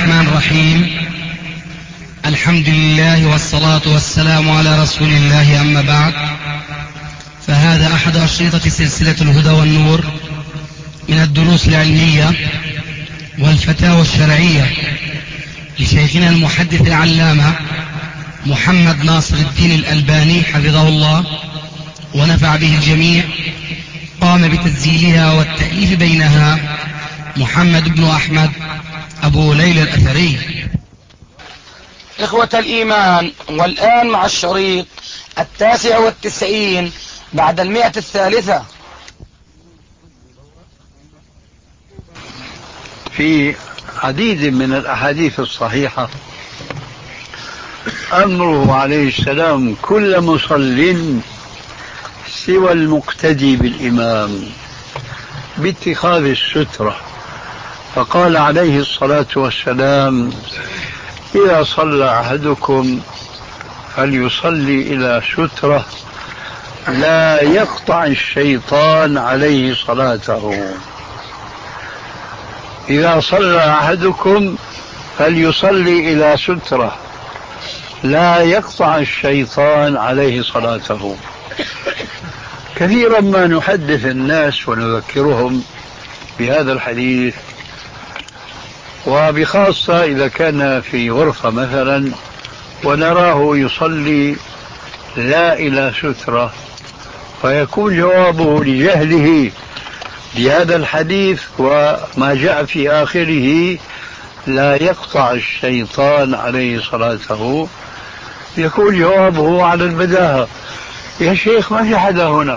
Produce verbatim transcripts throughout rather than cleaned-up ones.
الرحمن الرحيم. الحمد لله والصلاة والسلام على رسول الله، أما بعد، فهذا أحد أشرطة سلسلة الهدى والنور من الدروس العلمية والفتاوى الشرعية لشيخنا المحدث العلامة محمد ناصر الدين الألباني حفظه الله ونفع به الجميع. قام بتسجيلها والتأليف بينها محمد بن أحمد أبو ليلى الأثري. إخوة الإيمان، والآن مع الشريط التاسع والتسعين بعد المئة الثالثة. في عديد من الأحاديث الصحيحة أمره عليه السلام كل مصل سوى المقتدي بالإمام باتخاذ السترة، فقال عليه الصلاة والسلام: إذا صلى أحدكم فليصلي إلى سترة لا يقطع الشيطان عليه صلاته. إذا صلى أحدكم فليصلي إلى سترة لا يقطع الشيطان عليه صلاته. كثيرا ما نحدث الناس ونذكرهم بهذا الحديث، وبخاصة إذا كان في غرفة مثلا ونراه يصلي لا إلى سترة، فيكون جوابه لجهله بهذا الحديث وما جاء في آخره لا يقطع الشيطان عليه صلاته، يكون جوابه على البداهة: يا شيخ ما في حدا هنا.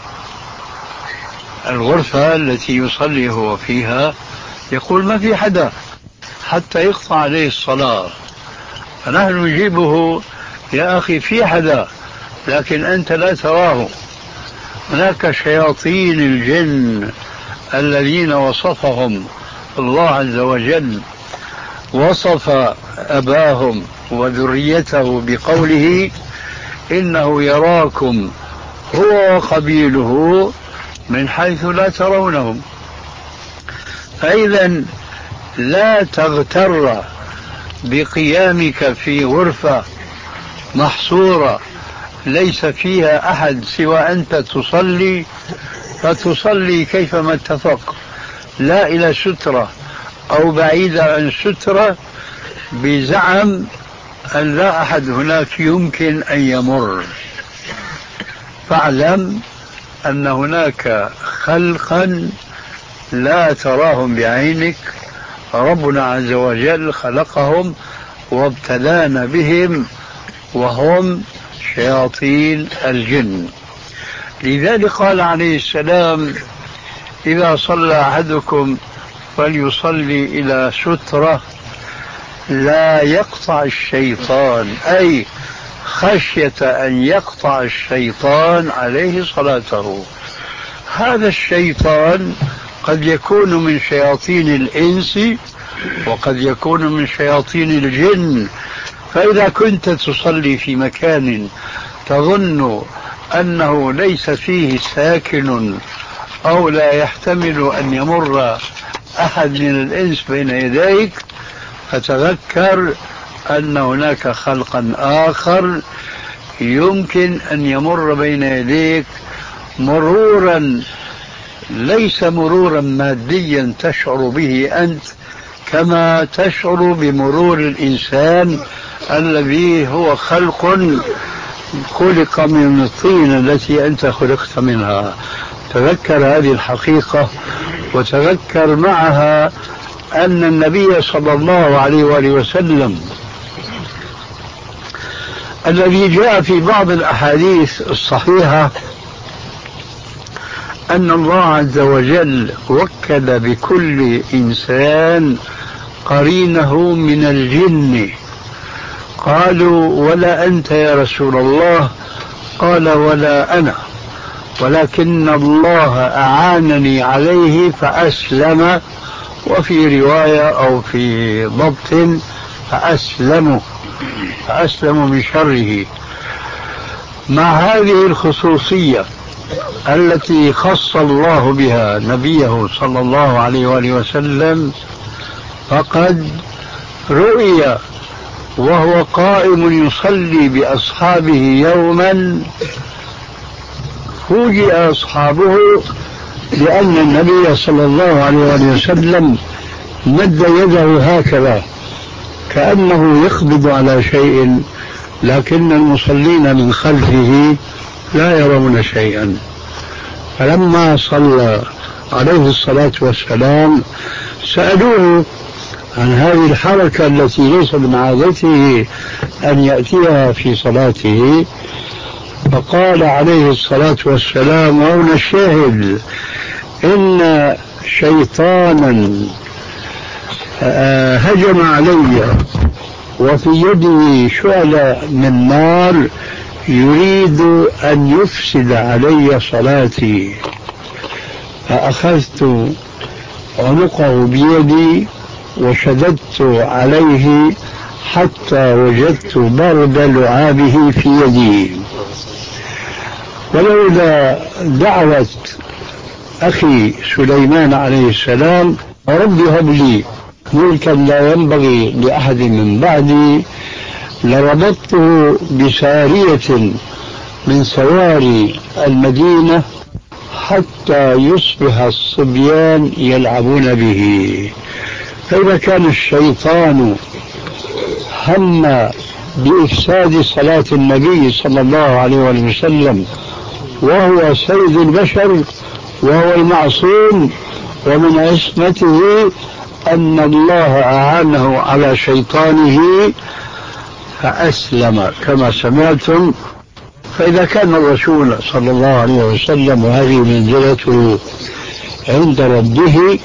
الغرفة التي يصلي هو فيها يقول ما في حدا حتى يقطع عليه الصلاة، فنحن نجيبه: يا أخي في حدا لكن أنت لا تراه. هناك شياطين الجن الذين وصفهم الله عز وجل، وصف أباهم وذريته بقوله: إنه يراكم هو وقبيله من حيث لا ترونهم. فإذا لا تغتر بقيامك في غرفة محصورة ليس فيها أحد سوى أنت تصلي، فتصلي كيفما اتفق، لا إلى سترة أو بعيدة عن سترة، بزعم أن لا أحد هناك يمكن أن يمر. فاعلم أن هناك خلقا لا تراهم بعينك، ربنا عز وجل خلقهم وابتلانا بهم، وهم شياطين الجن. لذلك قال عليه السلام: إذا صلى أحدكم فليصلي إلى سترة لا يقطع الشيطان، أي خشية أن يقطع الشيطان عليه صلاته. هذا الشيطان قد يكون من شياطين الإنس وقد يكون من شياطين الجن. فإذا كنت تصلي في مكان تظن أنه ليس فيه ساكن أو لا يحتمل أن يمر أحد من الإنس بين يديك، فتذكر أن هناك خلقا آخر يمكن أن يمر بين يديك مرورا ليس مرورا ماديا تشعر به أنت كما تشعر بمرور الإنسان الذي هو خلق خلق من الطين التي أنت خلقت منها. تذكر هذه الحقيقة، وتذكر معها أن النبي صلى الله عليه وآله وسلم الذي جاء في بعض الأحاديث الصحيحة أن الله عز وجل وكل بكل إنسان قرينه من الجن. قالوا: ولا أنت يا رسول الله؟ قال: ولا أنا، ولكن الله أعانني عليه فأسلم، وفي رواية أو في ضبط فأسلموا فأسلموا من شره. مع هذه الخصوصية التي خص الله بها نبيه صلى الله عليه وآله وسلم، فقد رؤيا وهو قائم يصلي بأصحابه يوما، فوجئ أصحابه لأن النبي صلى الله عليه وسلم مد يده هكذا كأنه يقبض على شيء، لكن المصلين من خلفه لا يرون شيئا. فلما صلى عليه الصلاة والسلام سألوه عن هذه الحركة التي ليس من عادته أن يأتيها في صلاته، فقال عليه الصلاة والسلام وهنا الشاهد: إن شيطانا هجم علي وفي يده شعلة من نار يريد أن يفسد علي صلاتي، فأخذت عنقه بيدي وشددت عليه حتى وجدت برد لعابه في يدي. ولولا دعوة أخي سليمان عليه السلام: رب هب لي ملكا لا ينبغي لأحد من بعدي، لربطته بسارية من سواري المدينة حتى يصبح الصبيان يلعبون به. فإذا كان الشيطان هم بإفساد صلاة النبي صلى الله عليه وسلم وهو سيد البشر وهو المعصوم، ومن عصمته أن الله أعانه على شيطانه فأسلم كما سمعتم. فإذا كان الرسول صلى الله عليه وسلم وهذه منزلته عند ربه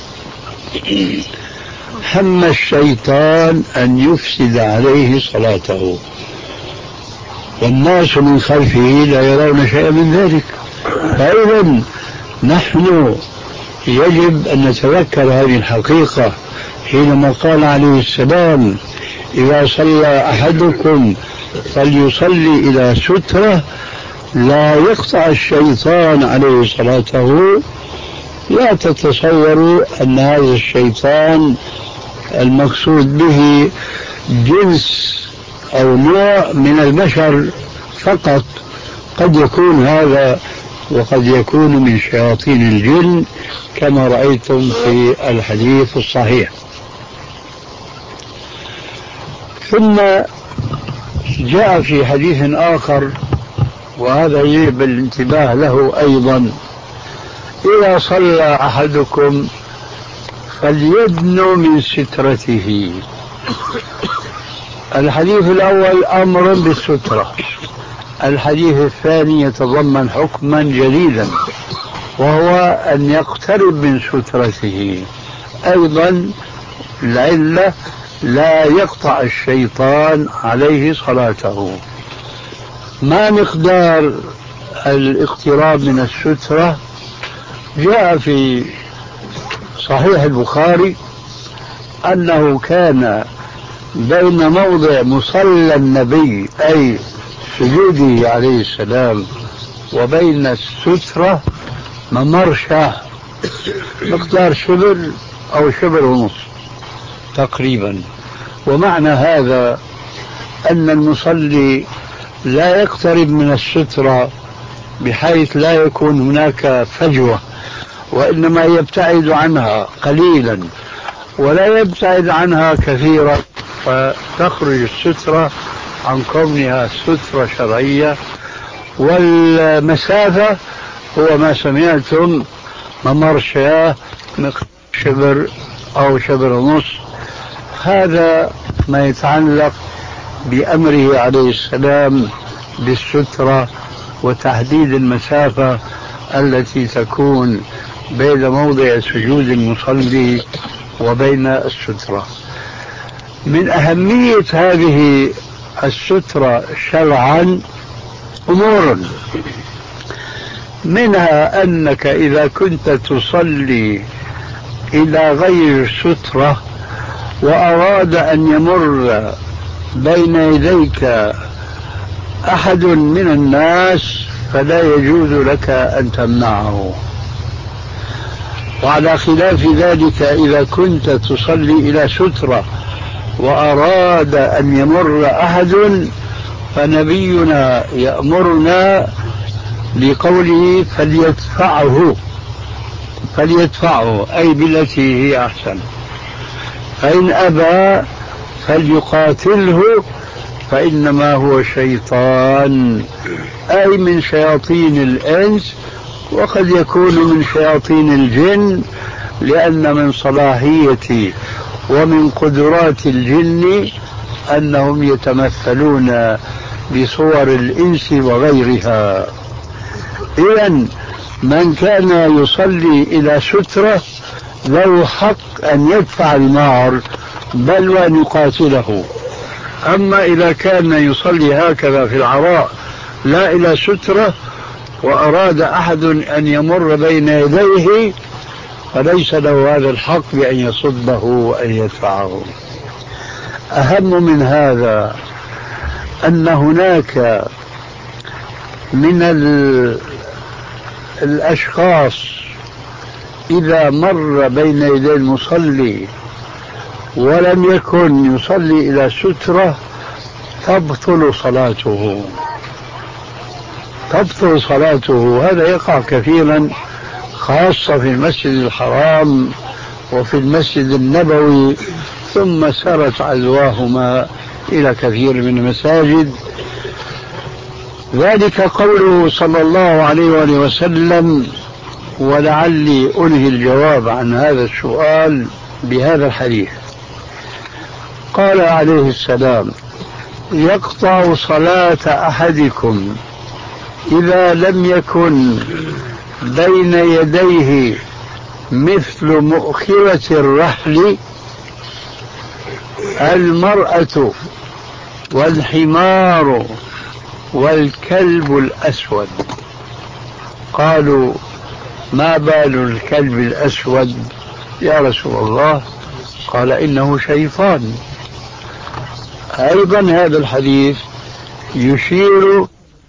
هم الشيطان أن يفسد عليه صلاته، والناس من خلفه لا يرون شيئا من ذلك. فإذا نحن يجب أن نتذكر هذه الحقيقة حينما قال عليه السلام: إذا صلى أحدكم فليصلي إلى سترة لا يقطع الشيطان عليه صلاته. لا تتصوروا أن هذا الشيطان المقصود به جنس أو نوع من البشر فقط، قد يكون هذا وقد يكون من شياطين الجن كما رأيتم في الحديث الصحيح. ثم جاء في حديث آخر وهذا يجب الانتباه له أيضا: إذا صلى أحدكم فليدنو من سترته. الحديث الأول أمر بالسترة، الحديث الثاني يتضمن حكما جديدا وهو أن يقترب من سترته. أيضا العلة لا يقطع الشيطان عليه صلاته. ما مقدار الاقتراب من السترة؟ جاء في صحيح البخاري أنه كان بين موضع مصلى النبي أي سجوده عليه السلام وبين السترة ممرشة مقدار شبر أو شبر ونصف تقريبا. ومعنى هذا أن المصلي لا يقترب من السترة بحيث لا يكون هناك فجوة، وإنما يبتعد عنها قليلا ولا يبتعد عنها كثيرا، فتخرج السترة عن كونها سترة شرعية. والمسافة هو ما سمعتم ممرشة شبر أو شبر ونص. هذا ما يتعلق بأمره عليه السلام بالسترة وتحديد المسافة التي تكون بين موضع سجود المصلي وبين السترة. من أهمية هذه السترة شرعا أمور، منها أنك إذا كنت تصلي إلى غير سترة وأراد أن يمر بين يديك أحد من الناس فلا يجوز لك أن تمنعه. وعلى خلاف ذلك إذا كنت تصلي إلى سترة وأراد أن يمر أحد فنبينا يأمرنا بقوله فليدفعه فليدفعه أي بالتي هي أحسن، فإن أبى فليقاتله فإنما هو شيطان، أي من شياطين الإنس، وقد يكون من شياطين الجن، لأن من صلاحية ومن قدرات الجن أنهم يتمثلون بصور الإنس وغيرها. إذن من كان يصلي إلى سترة له حق أن يدفع النار بل وأن يقاتله. أما إذا كان يصلي هكذا في العراء لا إلى سترة وأراد أحد أن يمر بين يديه فليس له هذا الحق بأن يصده وأن يدفعه. أهم من هذا أن هناك من الأشخاص إذا مر بين يدي المصلي ولم يكن يصلي إلى سترة تبطل صلاته تبطل صلاته. هذا يقع كثيرا خاصة في المسجد الحرام وفي المسجد النبوي، ثم سرت عزواهما إلى كثير من المساجد. ذلك قوله صلى الله عليه وآله وسلم، ولعلي أنهي الجواب عن هذا السؤال بهذا الحديث. قال عليه السلام: يقطع صلاة أحدكم إذا لم يكن بين يديه مثل مؤخرة الرحل المرأة والحمار والكلب الأسود. قالوا: ما بال الكلب الأسود يا رسول الله؟ قال: إنه شيطان. أيضا هذا الحديث يشير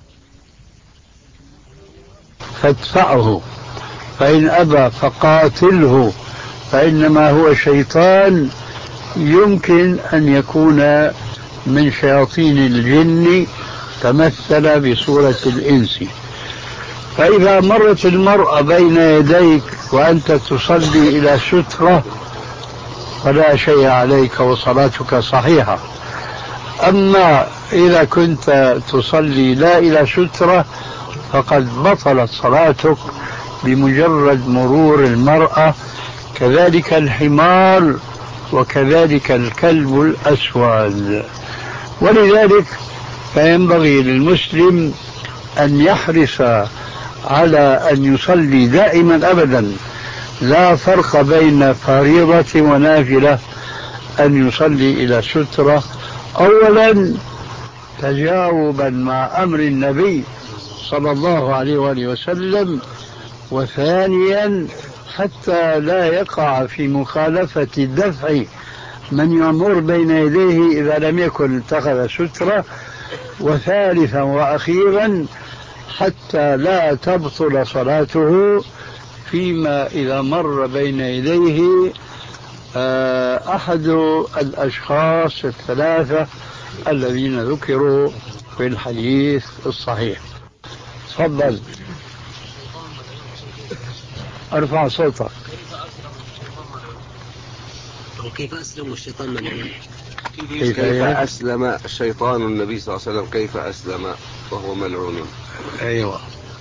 فادفعه، فإن أبى فقاتله فإنما هو شيطان، يمكن أن يكون من شياطين الجن تمثل بصورة الإنس. فإذا مرت المرأة بين يديك وأنت تصلي إلى سترة فلا شيء عليك وصلاتك صحيحة. أما إذا كنت تصلي لا إلى سترة فقد بطلت صلاتك بمجرد مرور المرأة، كذلك الحمار وكذلك الكلب الأسود. ولذلك فينبغي للمسلم أن يحرص على أن يصلي دائما أبدا، لا فرق بين فريضة ونافلة، أن يصلي إلى سترة، أولا تجاوبا مع أمر النبي صلى الله عليه وآله وسلم، وثانيا حتى لا يقع في مخالفة دفع من يمر بين يديه إذا لم يكن اتخذ سترة، وثالثا وأخيرا حتى لا تبطل صلاته فيما إذا مر بين يديه أحد الأشخاص الثلاثة الذين ذكروا في الحديث الصحيح. تفضل، ارفع صوتك. وكيف أسلم الشيطان ملعون؟ كيف, كيف أسلم الشيطان النبي صلى الله عليه وسلم؟ كيف أسلم وهو ملعون؟ أيوة،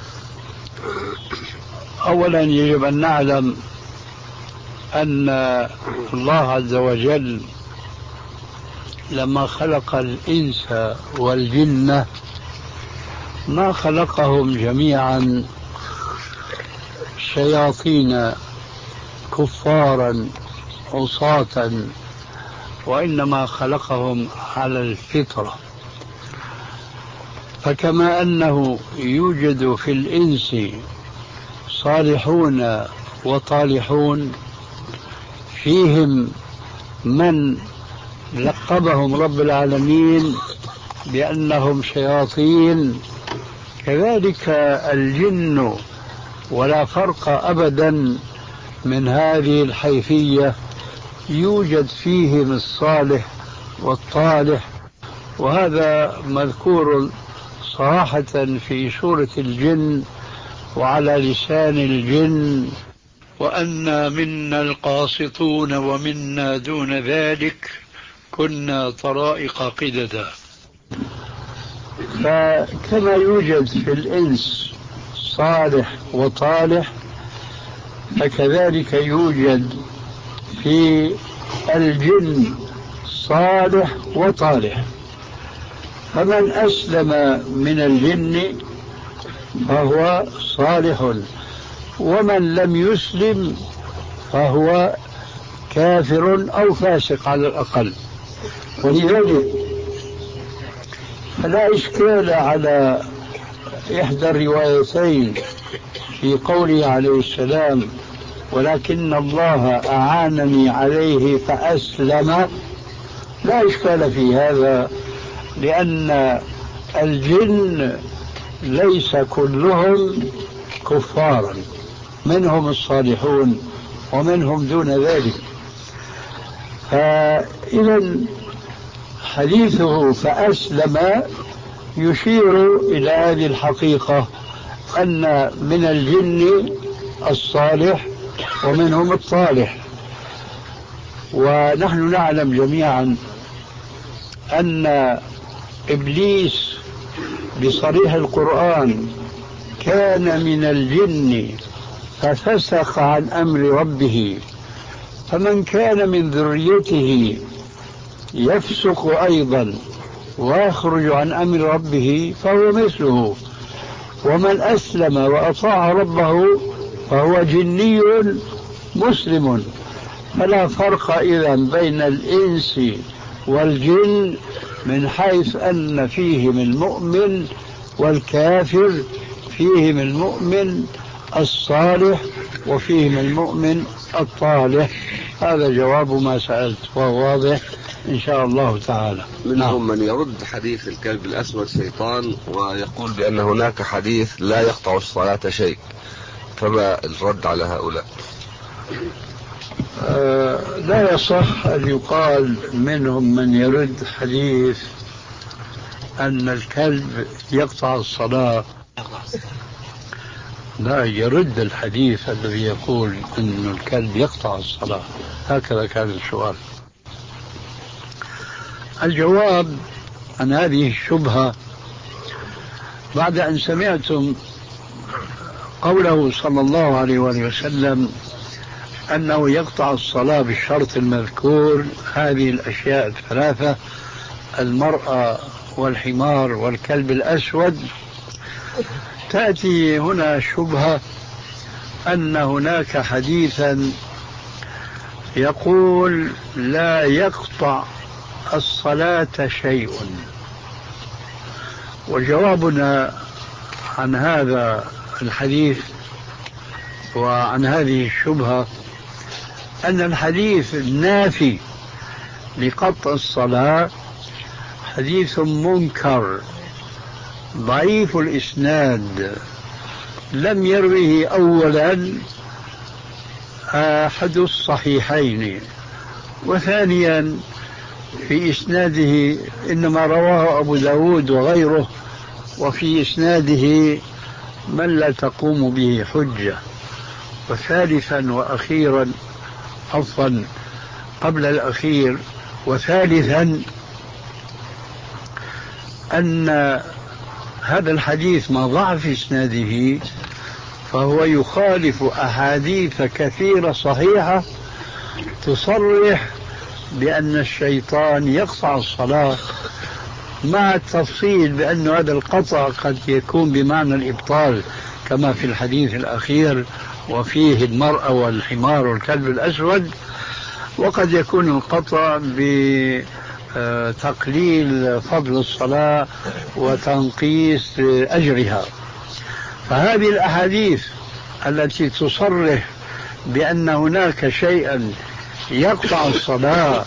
أولا يجب أن نعلم أن الله عز وجل لما خلق الإنس والجن ما خلقهم جميعا شياطين كفارا عصاة، وإنما خلقهم على الفطرة. فكما أنه يوجد في الإنس صالحون وطالحون، فيهم من لقبهم رب العالمين بأنهم شياطين، كذلك الجن، ولا فرق أبدا من هذه الحيثية. يوجد فيهم الصالح والطالح، وهذا مذكور صراحة في سورة الجن وعلى لسان الجن: وأنا منا القاسطون ومنا دون ذلك كنا طرائق قددا. فكما يوجد في الإنس صالح وطالح، فكذلك يوجد في الجن صالح وطالح. فمن أسلم من الجن فهو صالح، ومن لم يسلم فهو كافر أو فاسق على الأقل. ولذلك فلا إشكال على إحدى الروايتين في قوله عليه السلام: ولكن الله أعانني عليه فأسلم. لا إشكال في هذا، لأن الجن ليس كلهم كفارا، منهم الصالحون ومنهم دون ذلك. فإذا حديثه فأسلم يشير إلى هذه الحقيقة، أن من الجن الصالح ومنهم الطالح. ونحن نعلم جميعا أن إبليس بصريح القرآن كان من الجن ففسق عن أمر ربه، فمن كان من ذريته يفسق أيضا ويخرج عن أمر ربه فهو مثله، ومن أسلم وأطاع ربه فهو جني مسلم. فلا فرق إذن بين الإنس والجن من حيث أن فيهم المؤمن والكافر، فيهم المؤمن الصالح وفيهم المؤمن الطالح. هذا جواب ما سألت وهو واضح إن شاء الله تعالى. منهم من يرد حديث الكلب الأسود شيطان ويقول بأن هناك حديث لا يقطع الصلاة شيء، فما الرد على هؤلاء؟ آه لا يصح أن يقال منهم من يرد حديث أن الكلب يقطع الصلاة. لا، يرد الحديث الذي يقول أن الكلب يقطع الصلاة. هكذا كان السؤال. الجواب عن هذه الشبهة: بعد أن سمعتم قوله صلى الله عليه وآله وسلم أنه يقطع الصلاة بالشرط المذكور، هذه الأشياء الثلاثة: المرأة والحمار والكلب الأسود، تأتي هنا شبهة أن هناك حديثا يقول لا يقطع الصلاة شيء. وجوابنا عن هذا الحديث وعن هذه الشبهة أن الحديث النافي لقطع الصلاة حديث منكر ضعيف الإسناد، لم يروه أولا أحد الصحيحين، وثانيا في إسناده إنما رواه أبو داود وغيره، وفي إسناده من لا تقوم به حجة. وثالثا وأخيرا، عفوا قبل الأخير وثالثا، أن هذا الحديث مع ضعف إسناده فهو يخالف أحاديث كثيرة صحيحة تصرح بأن الشيطان يقطع الصلاة، مع التفصيل بأن هذا القطع قد يكون بمعنى الإبطال كما في الحديث الأخير وفيه المرأة والحمار والكلب الأسود، وقد يكون القطع بتقليل فضل الصلاة وتنقيس أجرها. فهذه الأحاديث التي تصرح بأن هناك شيئا يقطع الصلاة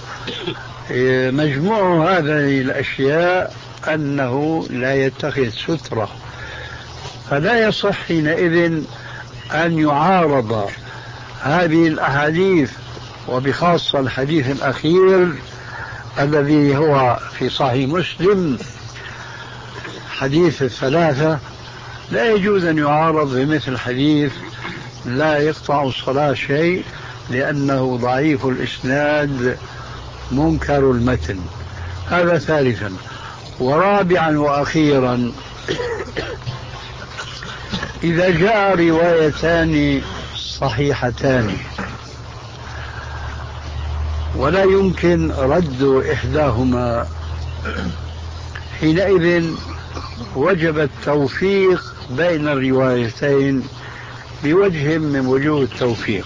مجموع هذه الأشياء أنه لا يتخذ سترة، فلا يصح حينئذ أن يعارض هذه الأحاديث وبخاصة الحديث الأخير الذي هو في صحيح مسلم حديث الثلاثة لا يجوز أن يعارض بمثل حديث لا يقطع الصلاة شيء، لأنه ضعيف الإسناد منكر المتن. هذا ثالثا. ورابعا وأخيرا، إذا جاء روايتان صحيحتان ولا يمكن رد إحداهما، حينئذ وجب التوفيق بين الروايتين بوجه من وجوه التوفيق.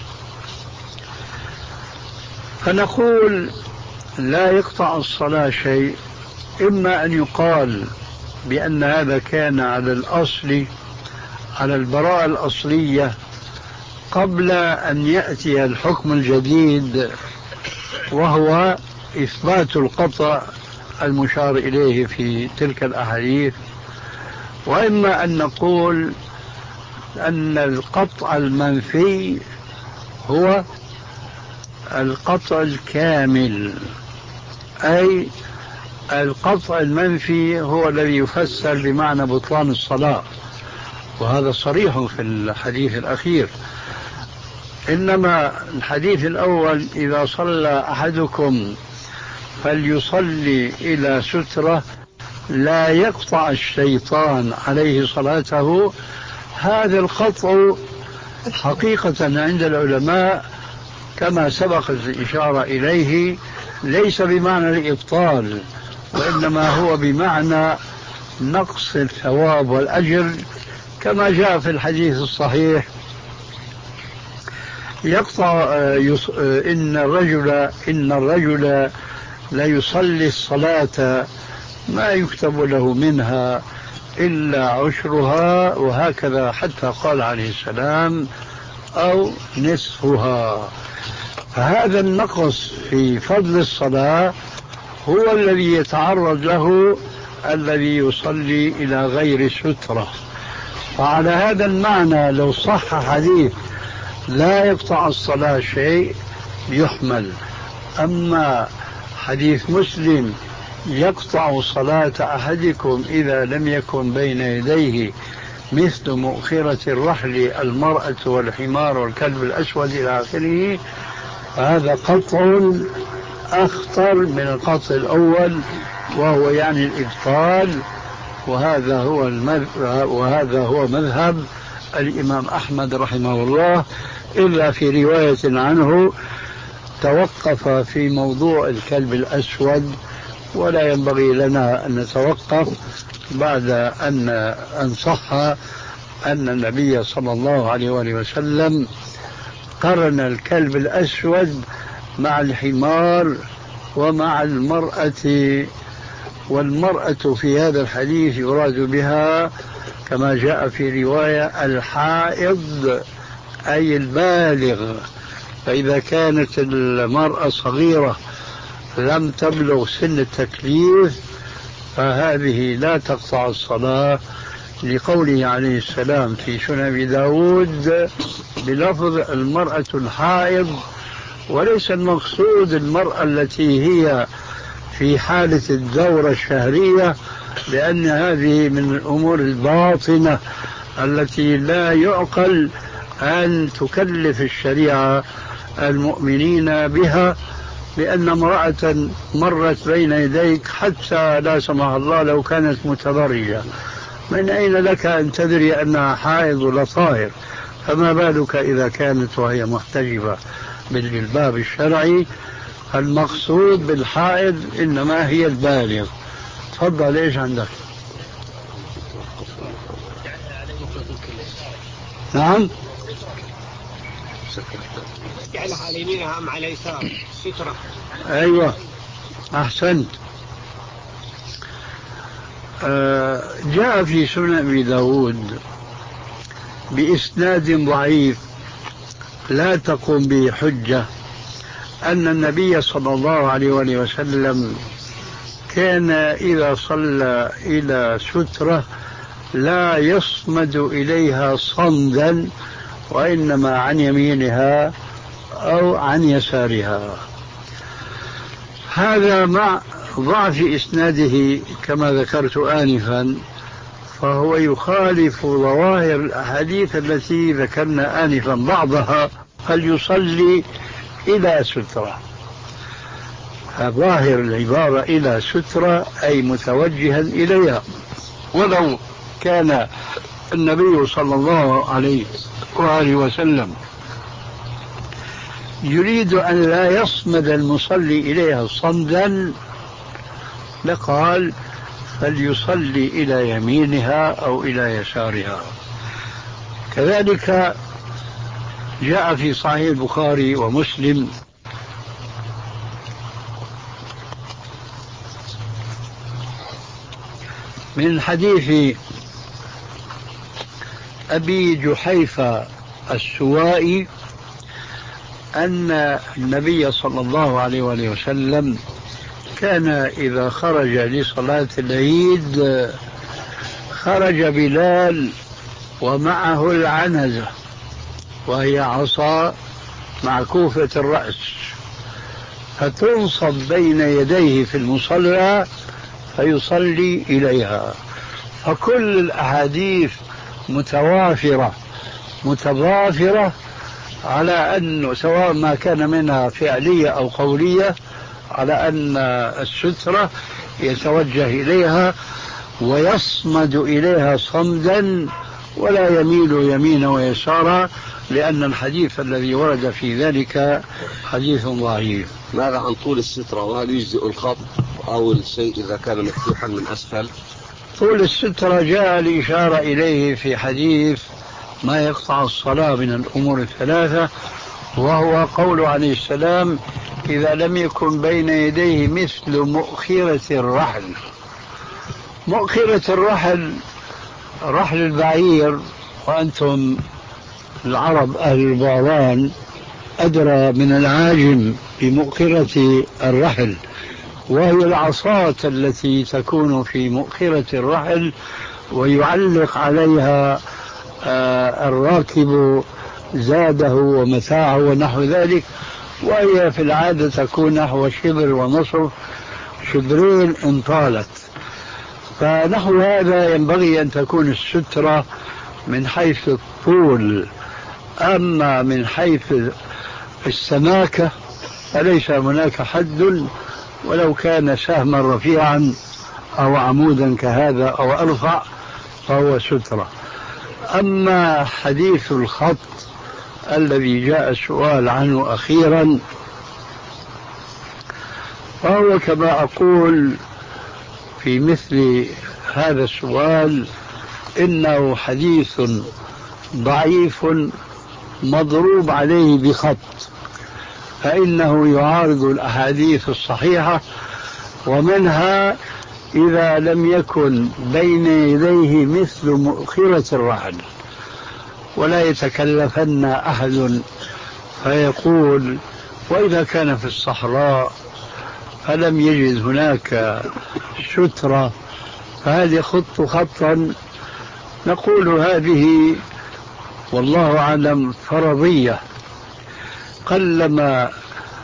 فنقول لا يقطع الصلاة شيء، إما أن يقال بأن هذا كان على الأصل، على البراءة الأصلية قبل أن يأتي الحكم الجديد وهو إثبات القطع المشار إليه في تلك الأحاديث، وإما أن نقول أن القطع المنفي هو القطع الكامل، أي القطع المنفي هو الذي يفسر بمعنى بطلان الصلاة، وهذا صريح في الحديث الأخير. إنما الحديث الأول إذا صلى أحدكم فليصلي إلى سترة لا يقطع الشيطان عليه صلاته، هذا القطع حقيقة عند العلماء كما سبق الإشارة إليه ليس بمعنى الإبطال، وإنما هو بمعنى نقص الثواب والأجر، كما جاء في الحديث الصحيح يقطع إن الرجل إن الرجل لا يصلي الصلاة ما يكتب له منها إلا عشرها، وهكذا حتى قال عليه السلام أو نصفها. فهذا النقص في فضل الصلاة هو الذي يتعرض له الذي يصلي إلى غير سترة. وعلى هذا المعنى لو صح حديث لا يقطع الصلاة شيء يحمل. أما حديث مسلم يقطع صلاة أحدكم إذا لم يكن بين يديه مثل مؤخرة الرحل المرأة والحمار والكلب الأسود إلى آخره، هذا قطع أخطر من القطع الأول، وهو يعني الإبطال. وهذا هو المذهب وهذا هو مذهب الإمام أحمد رحمه الله، إلا في رواية عنه توقف في موضوع الكلب الأسود، ولا ينبغي لنا أن نتوقف بعد أن أن صح أن النبي صلى الله عليه وآله وسلم قرن الكلب الأسود مع الحمار ومع المرأة، والمرأة في هذا الحديث يراد بها كما جاء في رواية الحائض أي البالغ. فإذا كانت المرأة صغيرة لم تبلغ سن التكليف فهذه لا تقطع الصلاة، لقوله عليه السلام في سنن أبي داود بلفظ المرأة الحائض، وليس المقصود المرأة التي هي في حالة الدورة الشهرية، لأن هذه من الأمور الباطنة التي لا يعقل أن تكلف الشريعة المؤمنين بها، لأن امرأة مرت بين يديك حتى لا سمح الله لو كانت متبرجة، من أين لك أن تدري أنها حائض ولا طاهر؟ فما بالك إذا كانت وهي محتجبة بالجلباب الشرعي. المقصود بالحائض إنما هي البالغ. تفضل، إيش عندك؟ نعم، جعلها على يمينها أم على يسار سترة. أيوة أحسنت. آه جاء في سنن أبي داود بإسناد ضعيف لا تقوم به حجة أن النبي صلى الله عليه وآله وسلم كان إذا صلى إلى سترة لا يصمد إليها صمدا، وإنما عن يمينها أو عن يسارها. هذا مع ضعف إسناده كما ذكرت آنفا، فهو يخالف ظواهر الأحاديث التي ذكرنا آنفا بعضها، هل يصلي إلى سترة. ظاهر العبارة إلى سترة أي متوجها إليها، ولو كان النبي صلى الله عليه وآله وسلم يريد أن لا يصمد المصلي إليها صمدا لقال فليصلي إلى يمينها أو إلى يسارها. كذلك جاء في صحيح البخاري ومسلم من حديث أبي جحيفة السوائي أن النبي صلى الله عليه وآله وسلم كان إذا خرج لصلاة العيد خرج بلال ومعه العنزة وهي عصا معكوفة الرأس، فتنصب بين يديه في المصلى فيصلي إليها. فكل الأحاديث متوافرة متضافرة على أنه سواء ما كان منها فعلية أو قولية على أن السترة يتوجه إليها ويصمد إليها صمدا ولا يميل يمينا ويسارا، لأن الحديث الذي ورد في ذلك حديث ضعيف. ماذا عن طول السترة؟ وهل يجزئ الخط أو الشيء إذا كان مفتوحا من أسفل؟ طول السترة جاء الإشارة إليه في حديث ما يقطع الصلاة من الأمور الثلاثة، وهو قول عليه السلام إذا لم يكن بين يديه مثل مؤخرة الرحل. مؤخرة الرحل رحل البعير، وأنتم العرب أهل البعران أدرى من العاجم بمؤخرة الرحل، وهي العصاة التي تكون في مؤخرة الرحل ويعلق عليها آه الراكب زاده ومتاعه ونحو ذلك، وهي في العادة تكون نحو شبر ونصف، شبرين إن طالت. فنحو هذا ينبغي أن تكون السترة من حيث الطول، أما من حيث السماكة فليس هناك حد، ولو كان سهما رفيعا أو عمودا كهذا أو أرفع فهو سترة. أما حديث الخط الذي جاء السؤال عنه أخيرا فهو كما أقول في مثل هذا السؤال إنه حديث ضعيف مضروب عليه بخط، فإنه يعارض الأحاديث الصحيحة، ومنها إذا لم يكن بين يديه مثل مؤخرة الرحل. ولا يتكلفن أحد فيقول وإذا كان في الصحراء فلم يجد هناك سترة فهل يخط خطا؟ نقول هذه والله أعلم فرضية قلما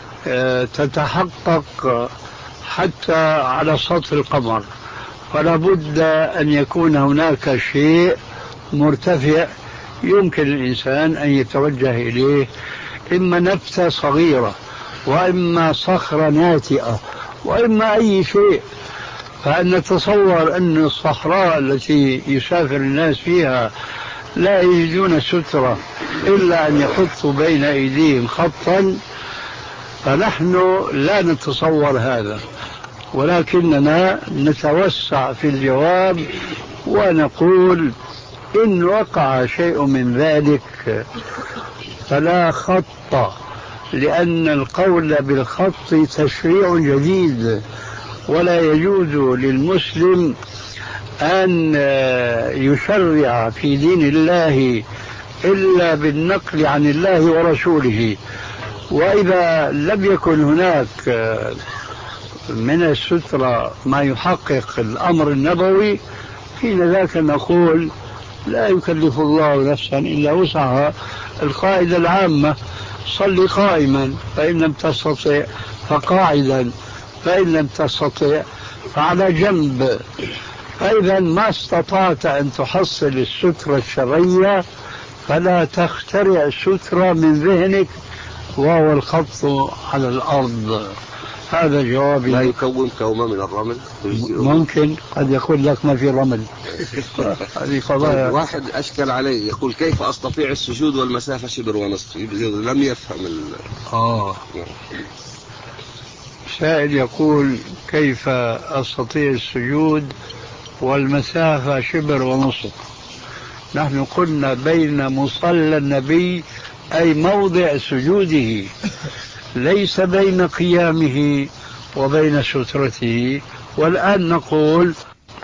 تتحقق حتى على سطح القمر، فلا بد أن يكون هناك شيء مرتفع يمكن الإنسان أن يتوجه إليه، إما نبتة صغيرة وإما صخرة ناتئة وإما أي شيء. فأن نتصور أن الصحراء التي يسافر الناس فيها لا يجدون سترة إلا أن يحطوا بين أيديهم خطا، فنحن لا نتصور هذا، ولكننا نتوسع في الجواب ونقول إن وقع شيء من ذلك فلا خط، لأن القول بالخط تشريع جديد، ولا يجوز للمسلم أن يشرع في دين الله إلا بالنقل عن الله ورسوله. وإذا لم يكن هناك من السترة ما يحقق الأمر النبوي حين ذاك نقول لا يكلف الله نفسا إلا وسعها. القاعدة العامة صل قائما فإن لم تستطع فقاعدا، فإن لم تستطع فعلى جنب. فإذا ما استطعت أن تحصل السترة الشرعية فلا تخترع سترة من ذهنك وهو الخط على الأرض. هذا جوابي. لا يكون كومة من الرمل؟ ممكن، قد يقول لك ما في رمل. هذه قضايا. واحد أشكل عليه يقول كيف أستطيع السجود والمسافة شبر ونصف؟ لم يفهم ال... آه. سائل يقول كيف أستطيع السجود والمسافة شبر ونصف؟ نحن قلنا بين مصلى النبي أي موضع سجوده، ليس بين قيامه وبين سترته. والآن نقول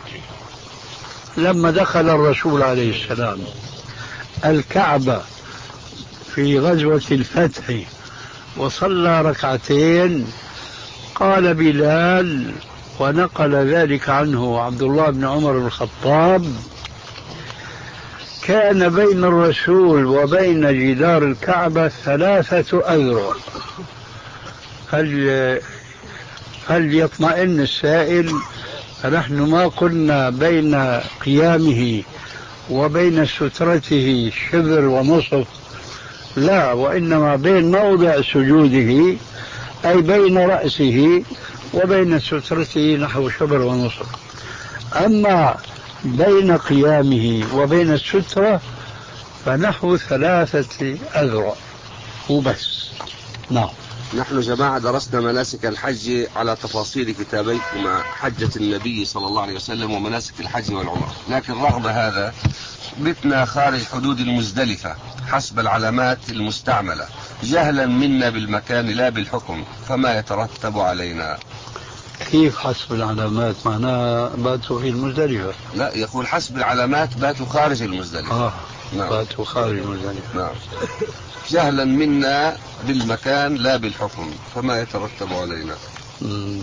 لما دخل الرسول عليه السلام الكعبة في غزوة الفتح وصلى ركعتين، قال بلال ونقل ذلك عنه عبد الله بن عمر بن الخطاب: كان بين الرسول وبين جدار الكعبة ثلاثة أذرع. هل هل يطمئن السائل؟ فنحن ما قلنا بين قيامه وبين سترته شبر ونصف، لا، وإنما بين موضع سجوده أي بين رأسه وبين سترته نحو شبر ونصف. أما بين قيامه وبين السترة فنحو ثلاثة أذرع وبس. نعم. نحن جماعة درسنا مناسك الحج على تفاصيل كتابيكما حجة النبي صلى الله عليه وسلم ومناسك الحج والعمرة، لكن رغم هذا بتنا خارج حدود المزدلفة حسب العلامات المستعملة جهلا منا بالمكان لا بالحكم، فما يترتب علينا؟ كيف حسب العلامات؟ معناها باتوا في المزدلفة؟ لا، يقول حسب العلامات باتوا خارج المزدلفة. آه. نعم. باتوا خارج المزدلفة. نعم. جهلا منا بالمكان لا بالحكم، فما يترتب علينا؟ مم.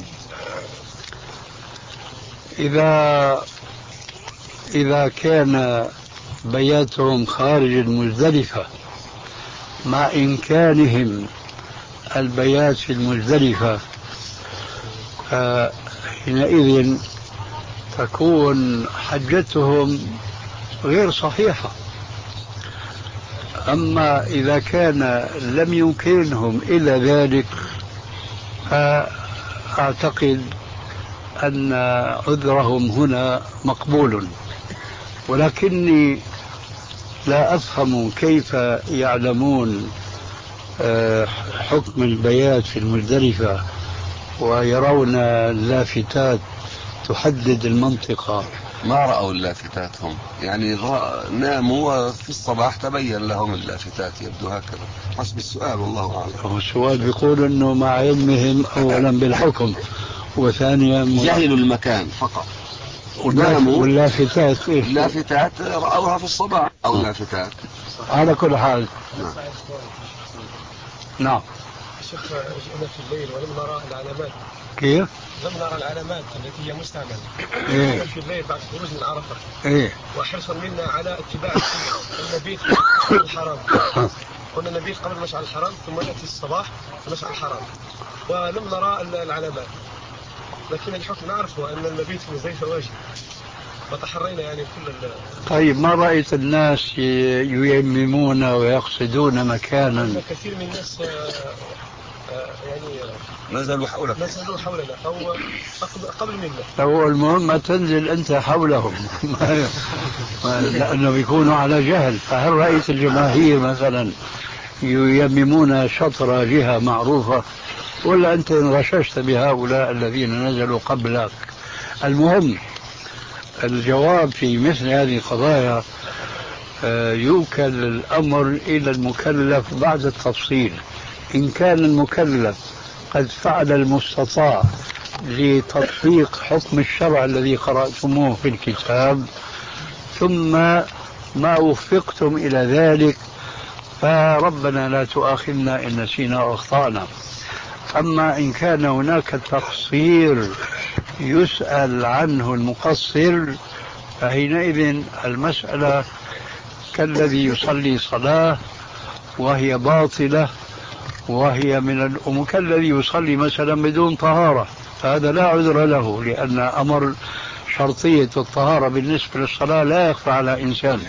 إذا إذا كان بياتهم خارج المزدلفة مع إمكانهم البيات في المزدلفة، حينئذ تكون حجتهم غير صحيحة. أما إذا كان لم يمكنهم إلى ذلك فأعتقد أن عذرهم هنا مقبول، ولكني لا أفهم كيف يعلمون حكم البيات في المزدلفة ويرون اللافتات تحدد المنطقة. ما رأوا اللافتات هم، يعني ناموا في الصباح تبين لهم اللافتات، يبدو هكذا حسب السؤال، والله أعلم. السؤال بيقول أنه مع علمهم أولا بالحكم وثانيا جهلوا المكان فقط. واللافتات إيه؟ اللافتات رأوها في الصباح أو لافتات على كل حال. نعم. نعم. شيخ، جئنا في الليل ولم نرى العلامات. كيف؟ لم نرى العلامات التي هي مستعملة. إيه؟ في الليل بعد خروج من عرفة. إيه؟ وحرصا منا على اتباع المبيت في الحرام. قلنا المبيت قبل مشعر الحرام ثم نأتي الصباح في مشعر الحرام، ولم نرى العلامات، لكن الحكم نعرفه أن المبيت في مزدلفة واجب، وتحرينا يعني كل ال... طيب، ما رأيت الناس ييممون ويقصدون مكانا؟ كثير من الناس يعني نزلوا حولنا نزلوا حولنا أو قبل منا. هو المهم ما تنزل أنت حولهم لأنه بيكونوا على جهل. فهل رأيت الجماهير مثلا ييممون شطر جهة معروفة، ولا أنت انغششت بهؤلاء الذين نزلوا قبلك؟ المهم الجواب في مثل هذه القضايا يوكل الأمر إلى المكلف بعد التفصيل. إن كان المكلف قد فعل المستطاع لتطبيق حكم الشرع الذي قرأتموه في الكتاب ثم ما وفقتم إلى ذلك فربنا لا تؤاخذنا إن نسينا أو أخطأنا. أما إن كان هناك تقصير يسأل عنه المقصر فحينئذ المسألة كالذي يصلي صلاة وهي باطلة وهي من الأمور، كالذي يصلي مثلا بدون طهارة فهذا لا عذر له، لأن أمر شرطية الطهارة بالنسبة للصلاة لا يخفى على إنسان.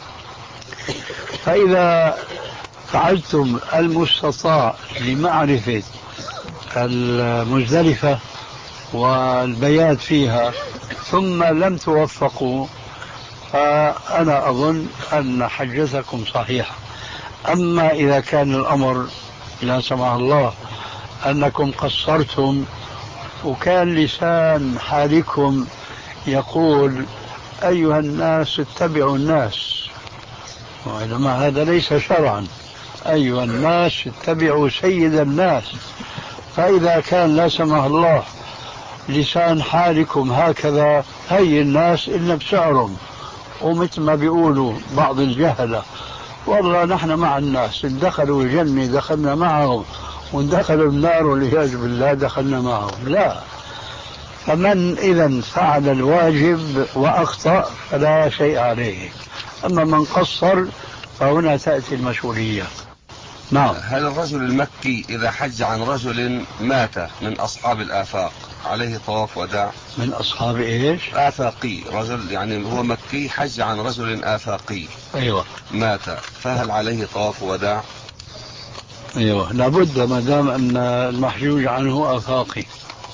فإذا فعلتم المستطاع لمعرفة المزدلفة والبيات فيها ثم لم توفقوا، فأنا أظن أن حجتكم صحيحة. أما إذا كان الأمر لا سمح الله أنكم قصرتم وكان لسان حالكم يقول أيها الناس اتبعوا الناس، وإنما هذا ليس شرعا، أيها الناس اتبعوا سيد الناس. فإذا كان لا سمح الله لسان حالكم هكذا، هي الناس إلا بسعرهم، ومثل ما بيقولوا بعض الجهلة والله نحن مع الناس، إن دخلوا الجنة دخلنا معهم، وإن دخلوا النار والعياذ بالله دخلنا معهم. لا، فمن إذا فعل الواجب وأخطأ فلا شيء عليه، أما من قصر فهنا تأتي المسؤولية. نعم. هل الرجل المكي إذا حج عن رجل مات من أصحاب الآفاق عليه طواف وداع؟ من أصحاب إيش؟ آفاقي، رجل يعني هو مكي حج عن رجل آفاقي. أيوة. مات، فهل عليه طواف وداع؟ أيوة، لابد ما دام أن المحجوج عنه آفاقي.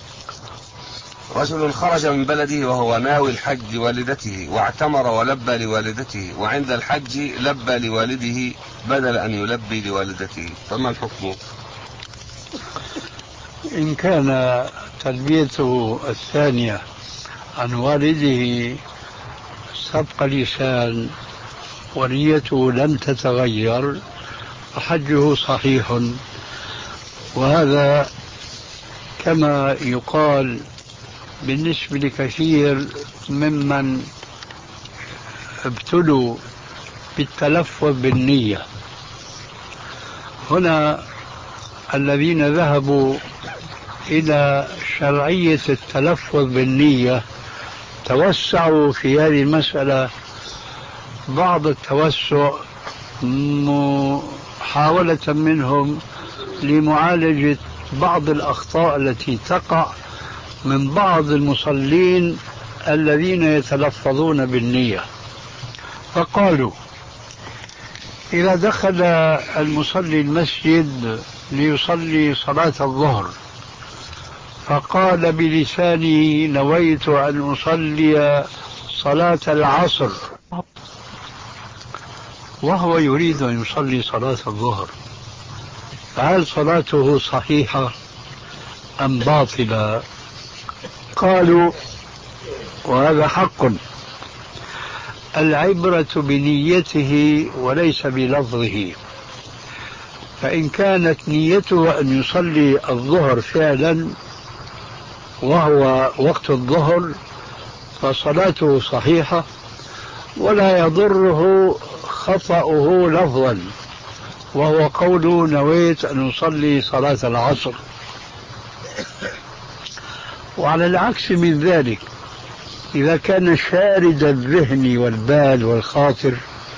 رجل خرج من بلده وهو ناوي الحج لوالدته واعتمر ولبى لوالدته، وعند الحج لبى لوالده بدل أن يلبي لوالدته، فما الحكم؟ إن كان تلبيته الثانية عن والده سبق لسان ونيته لم تتغير فحجه صحيح، وهذا كما يقال بالنسبة لكثير ممن ابتلوا بالتلفظ بالنية. هنا الذين ذهبوا إلى شرعية التلفظ بالنية توسعوا في هذه المسألة بعض التوسع، محاولة منهم لمعالجة بعض الأخطاء التي تقع من بعض المصلين الذين يتلفظون بالنية. فقالوا إذا دخل المصلي المسجد ليصلي صلاة الظهر فقال بلسانه نويت أن أصلي صلاة العصر، وهو يريد أن يصلي صلاة الظهر، فهل صلاته صحيحة أم باطلة؟ قالوا وهذا حق، العبرة بنيته وليس بلفظه، فإن كانت نيته أن يصلي الظهر فعلا وهو وقت الظهر فصلاته صحيحة ولا يضره خطأه لفظا، وهو قول نويت أن أصلي صلاة العصر. وعلى العكس من ذلك إذا كان شارد الذهن والبال والخاطر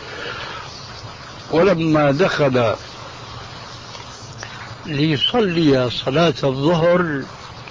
ولما دخل ليصلي صلاة الظهر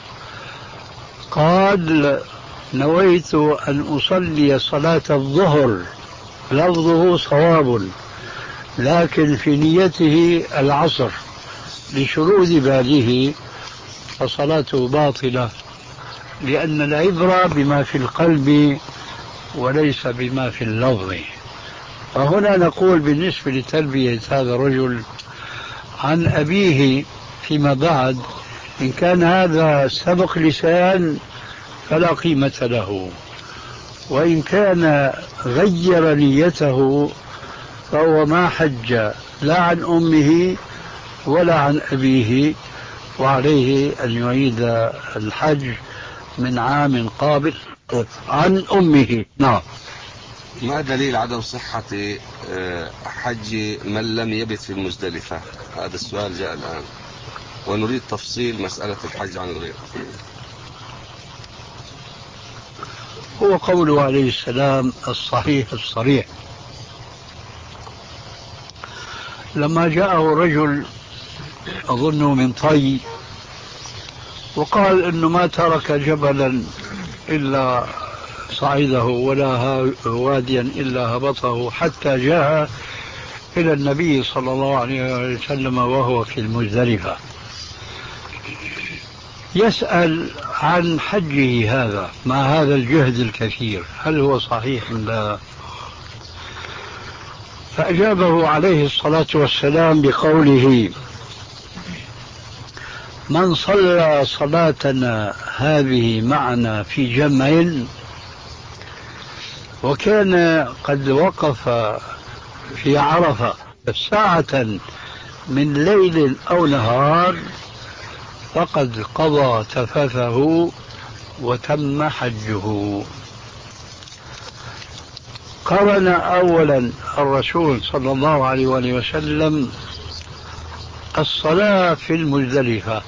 قال نويت أن أصلي صلاة الظهر، لفظه صواب لكن في نيته العصر لشرود باله، فصلاته باطلة، لأن العبرة بما في القلب وليس بما في اللفظ. فهنا نقول بالنسبة لتلبية هذا الرجل عن أبيه فيما بعد، إن كان هذا سبق لسان فلا قيمة له، وإن كان غير نيته فهو ما حج لا عن أمه ولا عن أبيه، وعليه أن يعيد الحج من عام قابل عن أمه. نعم. ما دليل عدم صحة حج من لم يبت في المزدلفة؟ هذا السؤال جاء الآن، ونريد تفصيل مسألة الحج عن الغير. هو قوله عليه السلام الصحيح الصريح، لما جاءه رجل أظنه من طي وقال إنه ما ترك جبلا إلا صعيده ولا واديا إلا هبطه حتى جاء إلى النبي صلى الله عليه وسلم وهو في المزدلفة، يسأل عن حجه هذا مع هذا الجهد الكثير هل هو صحيح أم لا؟ فأجابه عليه الصلاة والسلام بقوله: من صلى صلاتنا هذه معنا في جمع وكان قد وقف في عرفة ساعة من ليل أو نهار فقد قضى تفثه وتم حجه. قرن أولا الرسول صلى الله عليه وآله وسلم الصلاة في المزدلفة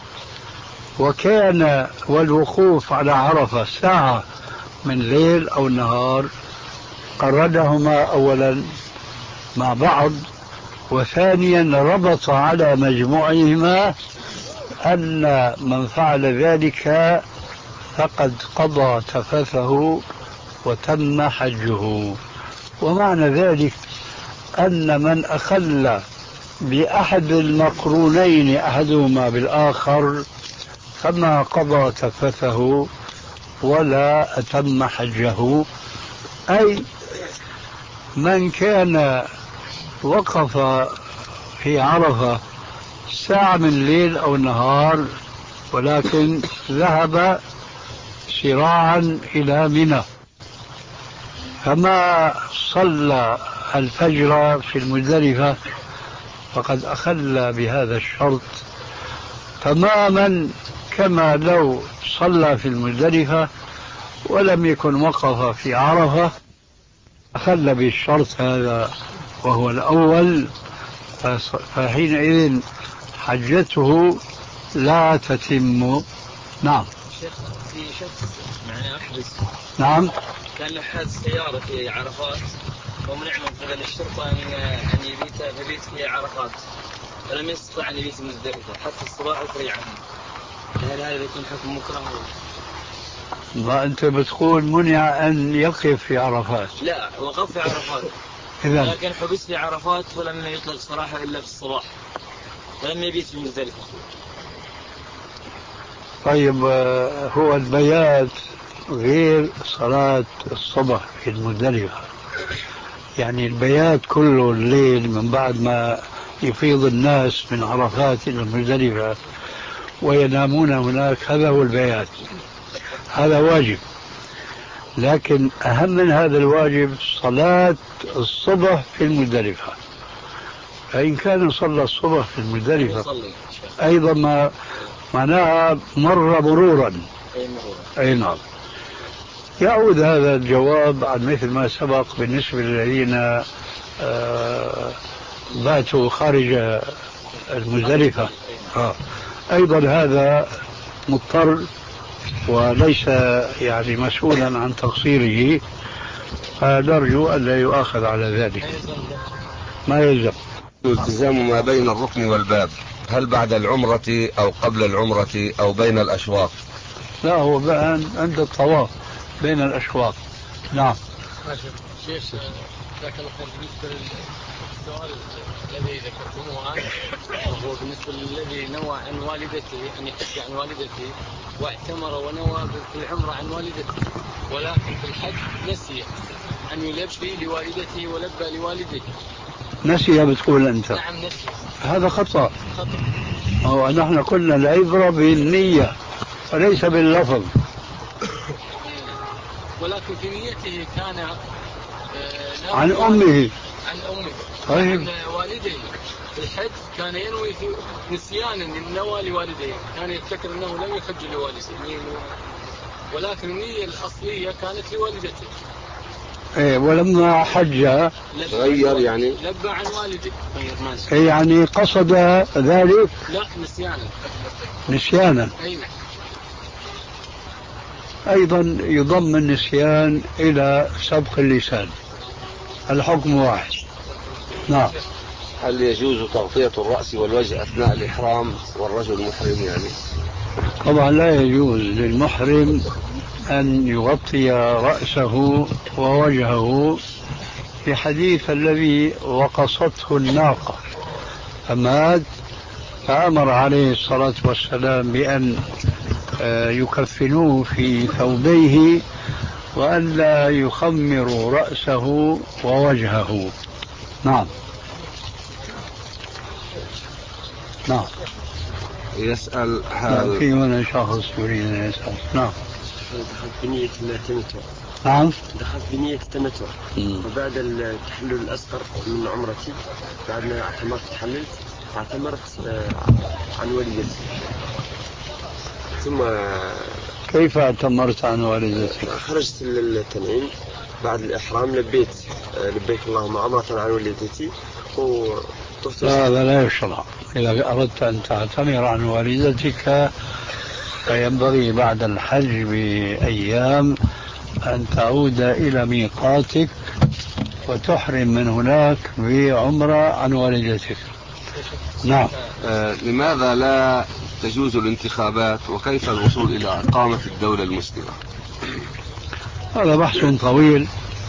وكان والوقوف على عرفة ساعة من ليل أو نهار، قرنهما أولا مع بعض، وثانيا ربط على مجموعهما أن من فعل ذلك فقد قضى تفثه وتم حجه. ومعنى ذلك أن من أخل بأحد المقرونين أحدهما بالآخر فما قضى تفثه ولا أتم حجه، أي من كان وقف في عرفة ساعة من الليل أو النهار ولكن ذهب سراعا إلى منى فما صلى الفجر في المزدلفة فقد أخل بهذا الشرط تماما كما لو صلى في المزدلفة ولم يكن وقف في عرفة، أخل بالشرط هذا وهو الأول، فحينئذ حجته لا تتم. نعم. شيخ في شخص معناه أحبس نعم كان له حادث سيارة في عرفات ومنع من قبل الشرطة أن أن يبيت يبيت في عرفات ولم يستطع أن يبيت مزدلفة حتى الصباح يفري عنه، هل هذا يكون حكم مكره؟ ما أنت بتقول منع أن يقف في عرفات؟ لا، وقف في عرفات إذن لكن حبس في عرفات ولم يطلق صراحة إلا في الصباح ولم يبيت في مزدلفة. طيب هو البيات غير صلاة الصبح في المزدلفة، يعني البيات كله الليل من بعد ما يفيض الناس من عرفات إلى المزدلفة وينامون هناك، هذا هو البيات، هذا واجب. لكن أهم من هذا الواجب صلاة الصبح في المزدلفة، فإن كان صلى الصبح في المزدلفة أيضا ما معناها مر مرورا. أي نعم. يعود هذا الجواب عن مثل ما سبق بالنسبة للذين آه باتوا خارج المزدلفة. آه. أيضا هذا مضطر وليس يعني مسؤولا عن تقصيره، فنرجو أن لا يؤاخذ على ذلك. ما يلزم التزام ما بين الركن والباب، هل بعد العمرة أو قبل العمرة أو بين الأشواط؟ لا، هو بأن عند الطواف بين الأشواط. نعم. شيخ جزاك الله خير، بالنسبة للسؤال الذي ذكرتموه الآن وهو بالنسبة للذي نوى عن والدته أن يحج عن والدته واعتمر ونوى في العمرة عن والدته ولكن في الحج نسي أن يلبي لوالدته ولبى لوالدته. نسي بتقول أنت؟ نعم نسي. هذا خطأ. خطأ. هو نحن قلنا العبرة بالنية وليس باللفظ. ولكن في نيته كان آه عن أمه عن أمه طيب. عن والديه في الحج كان ينوي في نسيانا نوى لوالديه، كان يفتكر أنه لم يحج لوالديه ولكن النية الأصلية كانت لوالدته. إيه، ولما حج غير يعني لبى عن والده. إيه يعني قصد ذلك؟ لا، نسيانا. نسيانا. أين. أيضا يضم النسيان إلى سبق اللسان، الحكم واحد. نعم. هل يجوز تغطية الرأس والوجه أثناء الإحرام والرجل محرم يعني؟ طبعا لا يجوز للمحرم أن يغطي رأسه ووجهه في حديث الذي وقصته الناقة فمات، فأمر عليه الصلاة والسلام بأن يكفنوه في ثوبيه وأن لا يخمروا رأسه ووجهه. نعم. نعم. يسأل هل في هنا شخص يريد أن يسأل. نعم. دخلت بنية التمتع. نعم. دخلت بنية التمتع وبعد التحلل الأصغر من عمرتي بعد ما اعتمرت تحللت اعتمرت عن والدتي. ثم كيف اعتمرت عن والدتك؟ خرجت للتنعيم بعد الإحرام لبيت لبيك اللهم عمرة عن والدتي وطفت. هذا لا يشرع. إذا أردت أن تعتمر عن والدتك فينبغي بعد الحج بأيام أن تعود إلى ميقاتك وتحرم من هناك بعمرة عن والدتك. نعم. آه لماذا لا تجوز الانتخابات وكيف الوصول إلى إقامة الدولة المسلمة؟ هذا بحث طويل.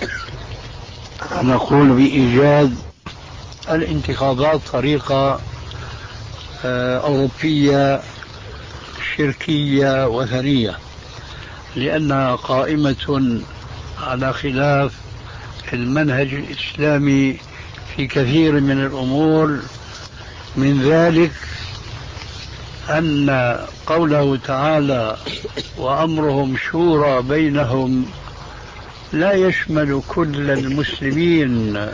نقول بإيجاد الانتخابات طريقة أوروبية شركية وثنية، لأنها قائمة على خلاف المنهج الإسلامي في كثير من الأمور، من ذلك أن قوله تعالى وأمرهم شورى بينهم لا يشمل كل المسلمين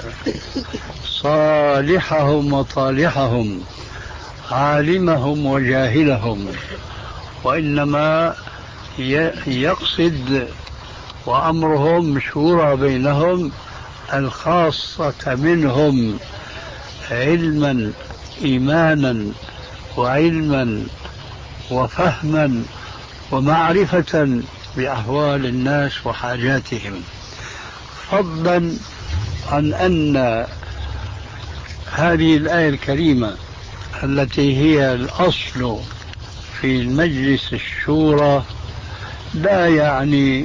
صالحهم وطالحهم عالمهم وجاهلهم، وإنما يقصد وأمرهم شورى بينهم الخاصة منهم علما إيمانا وعلما وفهما ومعرفة بأحوال الناس وحاجاتهم، فضلا عن أن هذه الآية الكريمة التي هي الأصل في المجلس الشورى لا يعني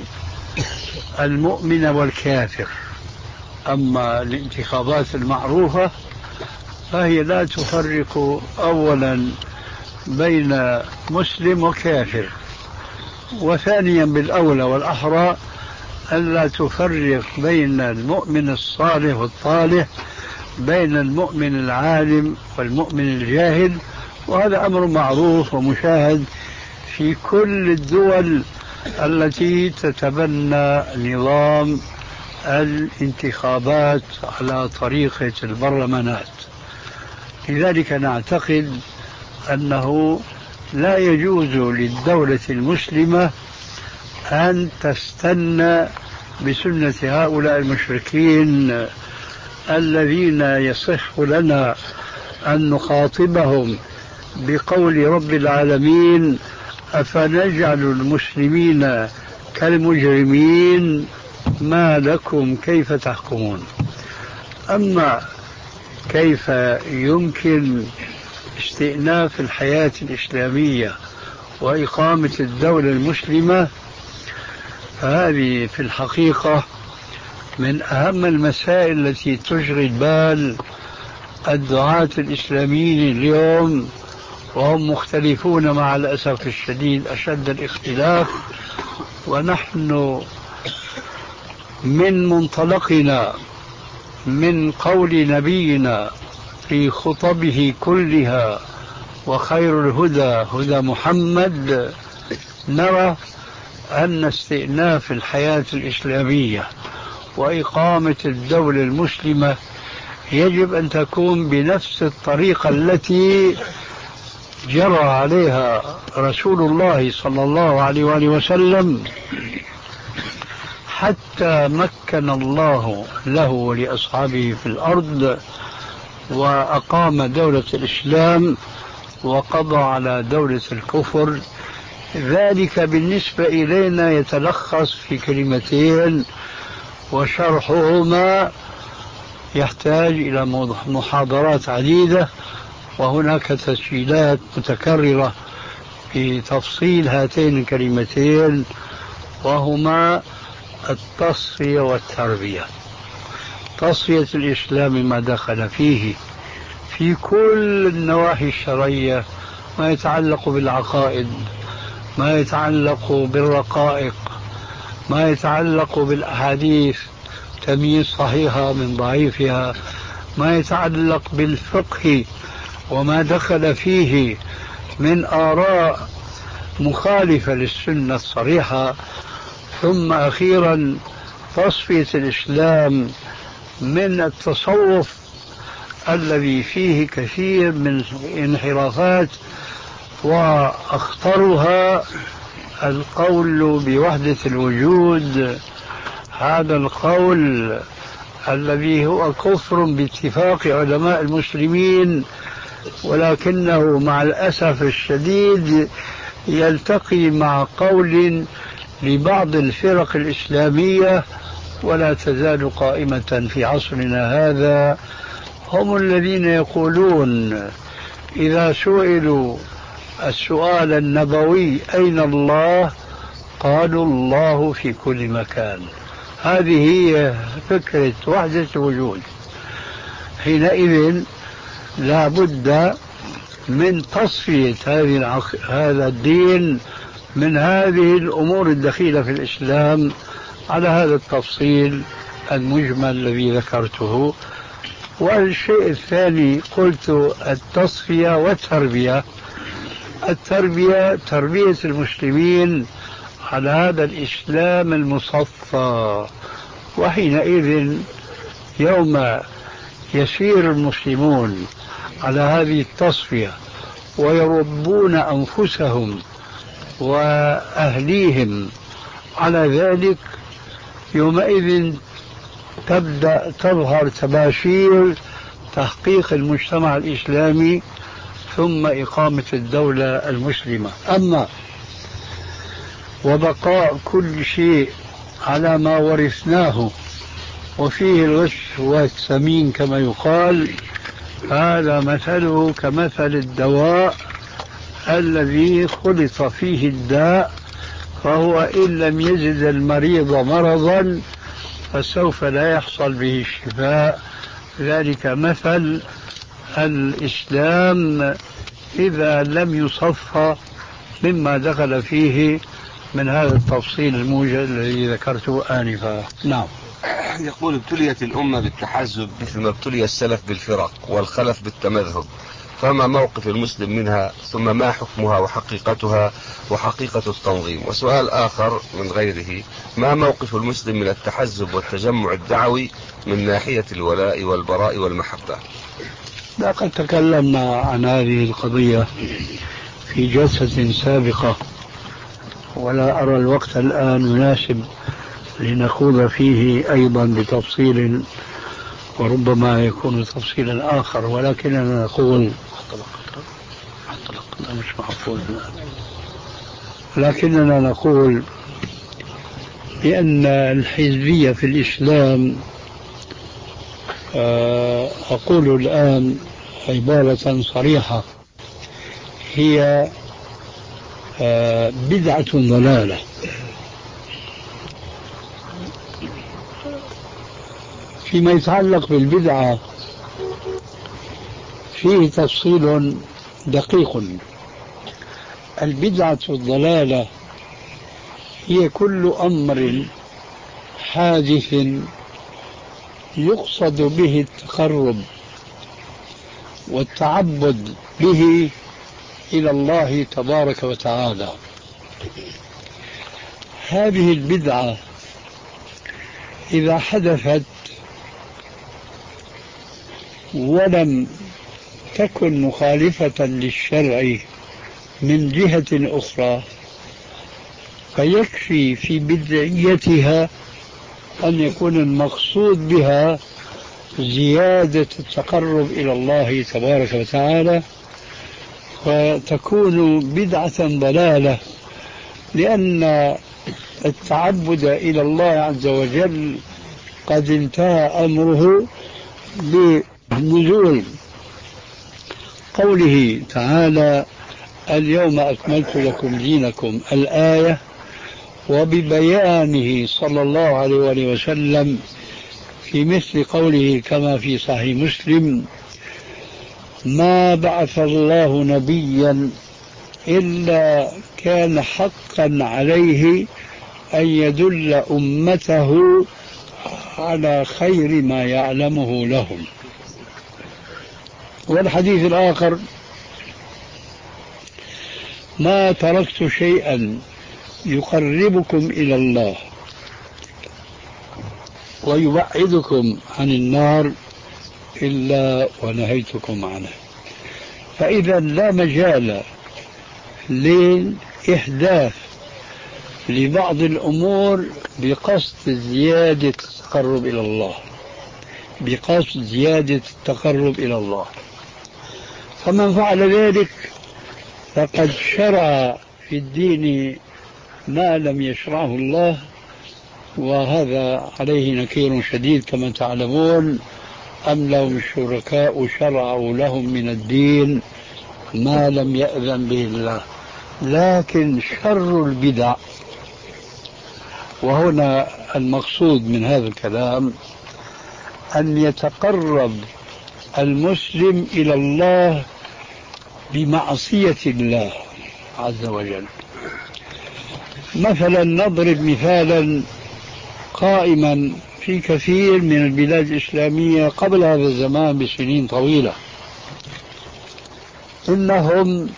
المؤمن والكافر. أما الانتخابات المعروفة فهي لا تفرق أولا بين مسلم وكافر، وثانيا بالأولى والأحرى ألا تفرق بين المؤمن الصالح والطالح، بين المؤمن العالم والمؤمن الجاهل، وهذا أمر معروف ومشاهد في كل الدول التي تتبنى نظام الانتخابات على طريقة البرلمانات. لذلك نعتقد أنه لا يجوز للدولة المسلمة أن تستنى بسنة هؤلاء المشركين الذين يصح لنا أن نخاطبهم بقول رب العالمين أفنجعل المسلمين كالمجرمين ما لكم كيف تحكمون. أما كيف يمكن استئناف الحياة الإسلامية وإقامة الدولة المسلمة، فهذه في الحقيقة من أهم المسائل التي تشغل بال الدعاة الإسلاميين اليوم، وهم مختلفون مع الأسف الشديد أشد الاختلاف. ونحن من منطلقنا من قول نبينا في خطبه كلها وخير الهدى هدى محمد نرى أن استئناف الحياة الإسلامية وإقامة الدولة المسلمة يجب أن تكون بنفس الطريقة التي جرى عليها رسول الله صلى الله عليه وآله وسلم حتى مكن الله له ولأصحابه في الأرض وأقام دولة الإسلام وقضى على دولة الكفر. ذلك بالنسبة إلينا يتلخص في كلمتين، وشرحهما يحتاج إلى محاضرات عديدة، وهناك تسجيلات متكررة في تفصيل هاتين الكلمتين، وهما التصفية والتربية. تصفية الإسلام ما دخل فيه في كل النواحي الشرعية، ما يتعلق بالعقائد، ما يتعلق بالرقائق، ما يتعلق بالأحاديث تمييز صحيحة من ضعيفها، ما يتعلق بالفقه وما دخل فيه من آراء مخالفة للسنة الصريحة، ثم أخيرا تصفية الإسلام من التصوف الذي فيه كثير من انحرافات، وأخطرها القول بوحدة الوجود. هذا القول الذي هو كفر باتفاق علماء المسلمين، ولكنه مع الأسف الشديد يلتقي مع قول لبعض الفرق الإسلامية، ولا تزال قائمة في عصرنا هذا. هم الذين يقولون إذا سئلوا السؤال النبوي أين الله؟ قالوا الله في كل مكان. هذه هي فكرة وحدة الوجود. حينئذ لا بد من تصفية هذه هذا الدين من هذه الأمور الدخيلة في الإسلام على هذا التفصيل المجمل الذي ذكرته. والشيء الثاني قلت التصفية والتربية. التربية تربية المسلمين على هذا الإسلام المصفى، وحينئذ يوم يسير المسلمون على هذه التصفية ويربون أنفسهم وأهليهم على ذلك، يومئذ تبدأ تظهر تباشير تحقيق المجتمع الإسلامي ثم إقامة الدولة المسلمة. أما وبقاء كل شيء على ما ورثناه وفيه الغش والسمين كما يقال، هذا مثله كمثل الدواء الذي خلط فيه الداء، فهو إن لم يزد المريض مرضا فسوف لا يحصل به الشفاء. ذلك مثل الإسلام إذا لم يصفى مما دخل فيه من هذا التفصيل الموجز الذي ذكرته آنفا. نعم. يقول ابتليت الأمة بالتحزب مثل ما ابتلي السلف بالفرق والخلف بالتمذهب، فما موقف المسلم منها، ثم ما حكمها وحقيقتها وحقيقة التنظيم؟ وسؤال آخر من غيره: ما موقف المسلم من التحزب والتجمع الدعوي من ناحية الولاء والبراء والمحبة؟ لقد تكلمنا عن هذه القضية في جلسة سابقة، ولا أرى الوقت الآن مناسب لنخوض فيه أيضا بتفصيل، وربما يكون تفصيلا آخر، ولكننا نقول مش محفوظ لكننا نقول بأن الحزبية في الإسلام، أقول الآن عبارة صريحة، هي بدعة ضلالة. فيما يتعلق بالبدعة فيه تفصيل دقيق. البدعة الضلالة هي كل أمر حادث يقصد به التقرب والتعبد به إلى الله تبارك وتعالى. هذه البدعة إذا حدثت ولم تكن مخالفة للشرع من جهة أخرى، فيكفي في بدعيتها أن يكون المقصود بها زيادة التقرب إلى الله تبارك وتعالى، فتكون بدعة ضلالة، لأن التعبد إلى الله عز وجل قد انتهى أمره بنزول قوله تعالى: اليوم أكملت لكم دينكم الآية، وببيانه صلى الله عليه وآله وسلم في مثل قوله كما في صحيح مسلم: ما بعث الله نبيا إلا كان حقا عليه أن يدل أمته على خير ما يعلمه لهم. والحديث الآخر: ما تركت شيئا يقربكم إلى الله ويبعدكم عن النار إلا ونهيتكم عنه. فإذا لا مجال للإحداث لبعض الأمور بقصد زيادة التقرب إلى الله، بقصد زيادة التقرب إلى الله. فمن فعل ذلك فقد شرع في الدين ما لم يشرعه الله، وهذا عليه نكير شديد كما تعلمون. أم لهم شركاء شرعوا لهم من الدين ما لم يأذن به الله. لكن شر البدع، وهنا المقصود من هذا الكلام، أن يتقرب المسلم إلى الله بمعصية الله عز وجل. مثلا نضرب مثالا قائما في كثير من البلاد الإسلامية قبل هذا الزمان بسنين طويلة، إنهم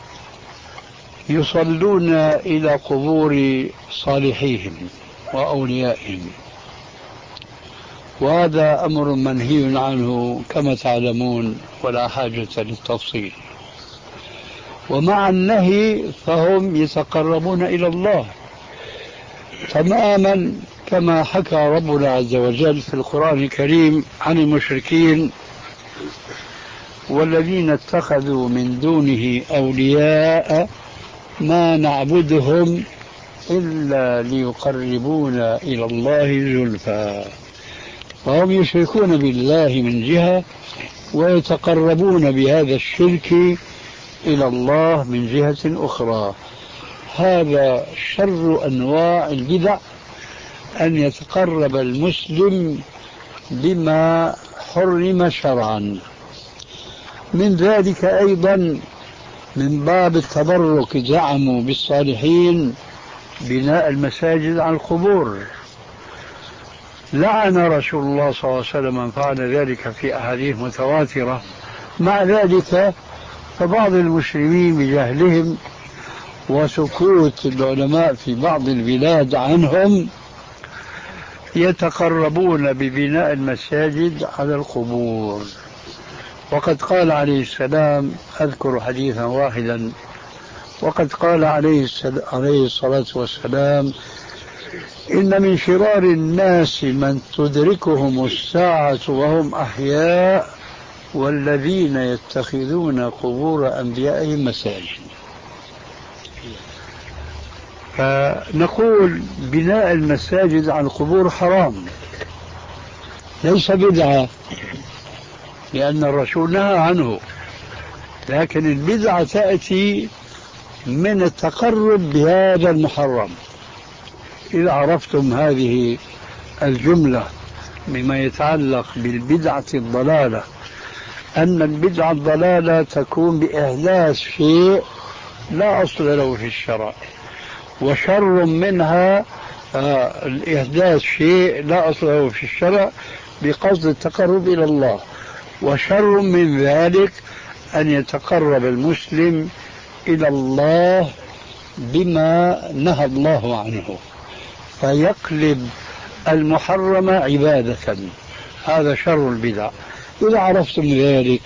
يصلون إلى قبور صالحيهم وأوليائهم، وهذا أمر منهي عنه كما تعلمون ولا حاجة للتفصيل. ومع النهي فهم يتقربون إلى الله تماما كما حكى ربنا عز وجل في القرآن الكريم عن المشركين: والذين اتخذوا من دونه أولياء ما نعبدهم إلا ليقربونا إلى الله زلفى. فهم يشركون بالله من جهة ويتقربون بهذا الشرك إلى الله من جهة أخرى. هذا شر أنواع البدع، أن يتقرب المسلم بما حرم شرعا. من ذلك أيضا من باب التبرك زعموا بالصالحين بناء المساجد على القبور. لعن رسول الله صلى الله عليه وسلم من فعل ذلك في أحاديث متواترة. مع ذلك فبعض المسلمين بجهلهم وسكوت العلماء في بعض البلاد عنهم يتقربون ببناء المساجد على القبور. وقد قال عليه السلام، أذكر حديثا واحدا، وقد قال عليه الصلاة والسلام: إن من شرار الناس من تدركهم الساعة وهم أحياء والذين يتخذون قبور أنبيائهم مساجد. فنقول بناء المساجد على القبور حرام، ليس بدعة، لأن الرسول نهى عنه، لكن البدعة تأتي من التقرب بهذا المحرم. إذا عرفتم هذه الجملة مما يتعلق بالبدعة الضلالة، أن البدعة الضلالة تكون بإحداث شيء لا أصل له في الشرع، وشر منها آه الإحداث شيء لا أصل له في الشرع بقصد التقرب إلى الله، وشر من ذلك أن يتقرب المسلم إلى الله بما نهى الله عنه فيقلب المحرم عبادة. هذا شر البدع. إذا عرفتم ذلك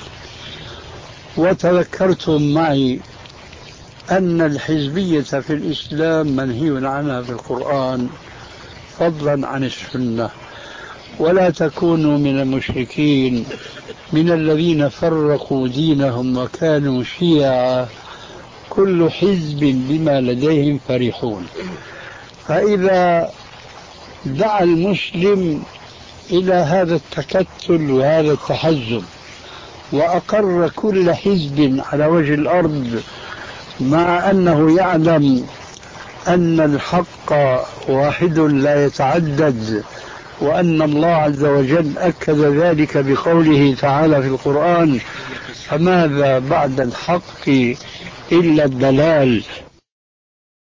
وتذكرتم معي أن الحزبية في الإسلام منهي عنها في القرآن فضلا عن السنة، ولا تكونوا من المشركين من الذين فرقوا دينهم وكانوا شيعا كل حزب بما لديهم فرحون. فإذا دعا المسلم إلى هذا التكتل وهذا التحزب وأقر كل حزب على وجه الأرض مع أنه يعلم أن الحق واحد لا يتعدد، وأن الله عز وجل أكد ذلك بقوله تعالى في القرآن: فماذا بعد الحق إلا الضلال